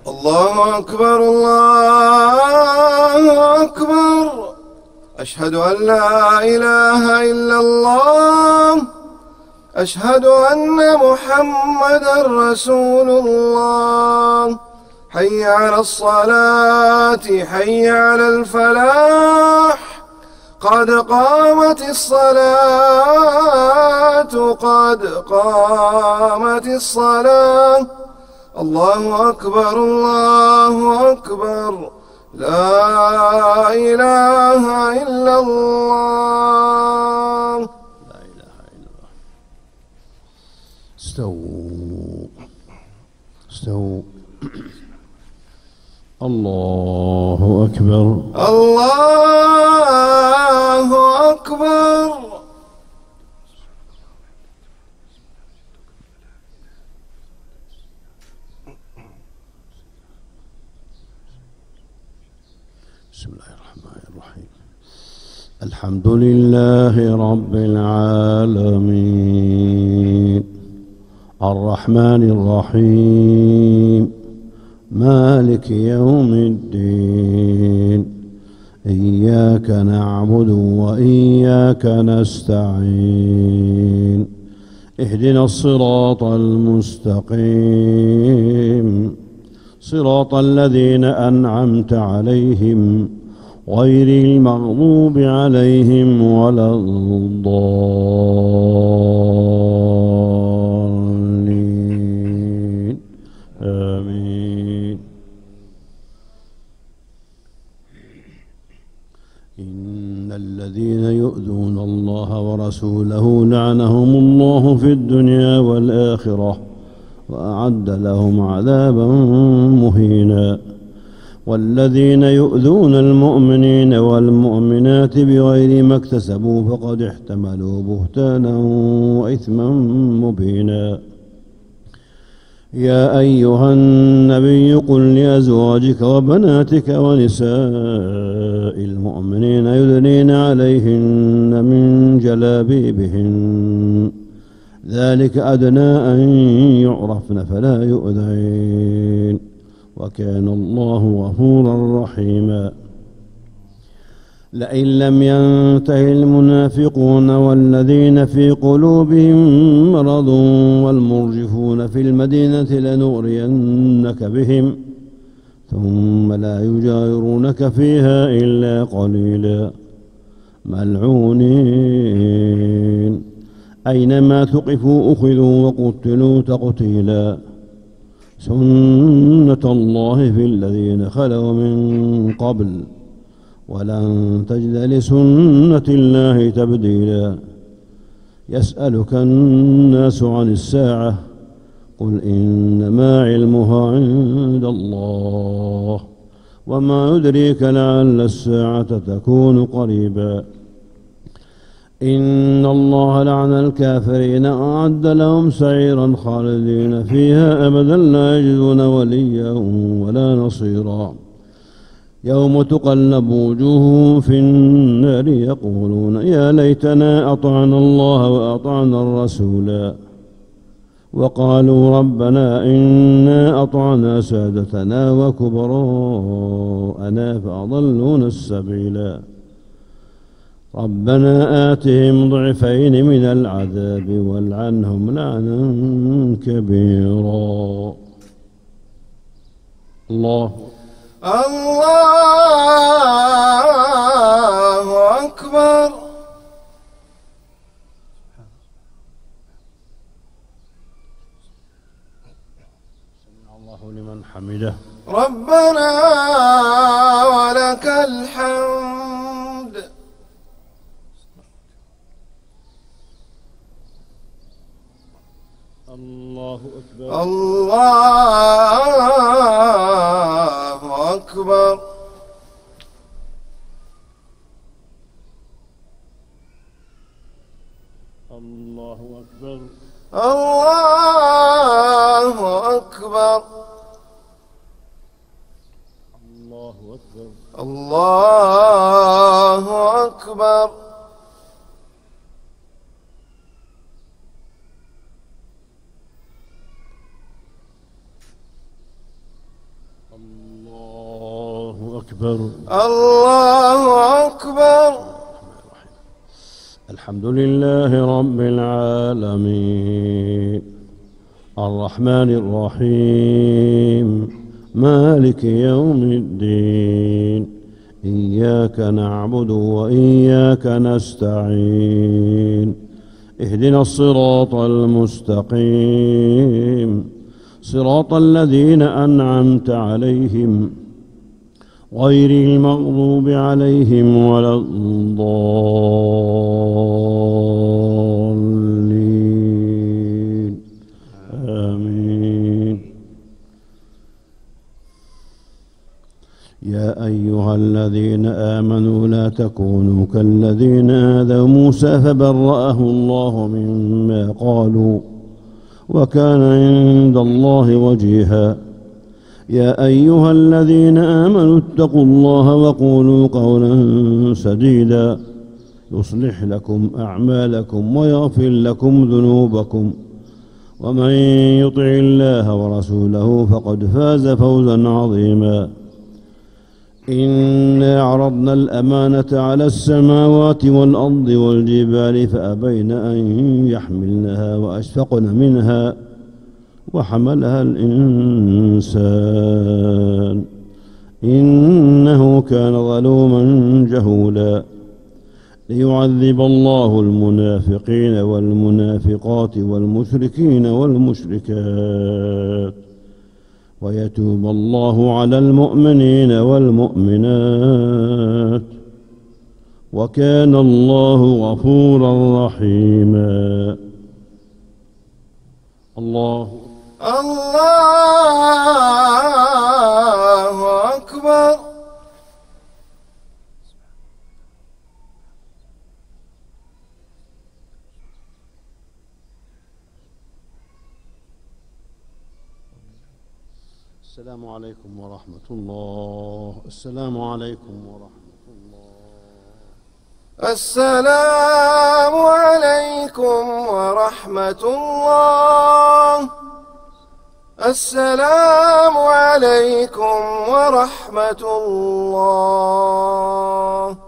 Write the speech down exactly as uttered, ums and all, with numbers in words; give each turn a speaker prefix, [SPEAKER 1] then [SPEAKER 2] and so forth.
[SPEAKER 1] الله أكبر الله أكبر. أشهد أن لا إله إلا الله. أشهد أن محمدا رسول الله. حي على الصلاة، حي على الفلاح. قد قامت الصلاة، قد قامت الصلاة. الله أكبر الله أكبر. لا إله إلا الله.
[SPEAKER 2] لا إله إلا الله. استووا استووا. الله أكبر
[SPEAKER 1] الله أكبر.
[SPEAKER 2] بسم الله الرحمن الرحيم. الحمد لله رب العالمين الرحمن الرحيم مالك يوم الدين. إياك نعبد وإياك نستعين. اهدنا الصراط المستقيم صراط الذين أنعمت عليهم غير المغضوب عليهم ولا الضالين. آمين. إن الذين يؤذون الله ورسوله لعنهم الله في الدنيا والآخرة وأعد لهم عذابا مهينا. والذين يؤذون المؤمنين والمؤمنات بغير ما اكتسبوا فقد احتملوا بهتانا وإثما مبينا. يا أيها النبي قل لأزواجك وبناتك ونساء المؤمنين يدنين عليهن من جلابيبهن ذلك أدنى أن يعرفن فلا يؤذين وكان الله غفورا رحيما. لئن لم ينته المنافقون والذين في قلوبهم مرض والمرجفون في المدينة لنغرينك بهم ثم لا يجاورونك فيها إلا قليلا ملعونين أينما ثقفوا أخذوا وقتلوا تقتيلا. سنة الله في الذين خلوا من قبل ولن تجد لسنة الله تبديلا. يسألك الناس عن الساعة قل إنما علمها عند الله وما يدريك لعل الساعة تكون قريبا. إن الله لعن الكافرين وأعد لهم سعيرا خالدين فيها أبدا لا يجدون وليا ولا نصيرا. يوم تقلب وجوههم في النار يقولون يا ليتنا أطعنا الله وأطعنا الرسولا وقالوا ربنا إنا أطعنا سادتنا وكبراءنا فأضلونا السبيلا. ربنا آتهم ضعفين من العذاب والعنهم لعنا كبيرا. الله
[SPEAKER 1] الله أكبر.
[SPEAKER 2] سمع الله لمن حمده.
[SPEAKER 1] ربنا ولك الحمد.
[SPEAKER 2] الله أكبر.
[SPEAKER 1] الله أكبر.
[SPEAKER 2] الله أكبر.
[SPEAKER 1] الله أكبر.
[SPEAKER 2] الله أكبر.
[SPEAKER 1] الله أكبر.
[SPEAKER 2] الله أكبر.
[SPEAKER 1] الله أكبر.
[SPEAKER 2] الحمد لله رب العالمين الرحمن الرحيم مالك يوم الدين إياك نعبد وإياك نستعين اهدنا الصراط المستقيم صراط الذين أنعمت عليهم غير المغضوب عليهم ولا الضالين آمين. يا أيها الذين آمنوا لا تكونوا كالذين آذوا موسى فبرأه الله مما قالوا وكان عند الله وجيها. يا أيها الذين آمنوا اتقوا الله وقولوا قولا سديدا يصلح لكم أعمالكم ويغفر لكم ذنوبكم ومن يطع الله ورسوله فقد فاز فوزا عظيما. إنا عرضنا الأمانة على السماوات والأرض والجبال فأبين أن يحملنها وأشفقن منها وحملها الإنسان إنه كان ظلوما جهولا. ليعذب الله المنافقين والمنافقات والمشركين والمشركات ويتوب الله على المؤمنين والمؤمنات وكان الله غفورا رحيما. الله
[SPEAKER 1] الله أكبر.
[SPEAKER 2] السلام عليكم ورحمة الله. السلام عليكم ورحمة الله.
[SPEAKER 1] السلام عليكم ورحمة الله. السلام عليكم ورحمة الله.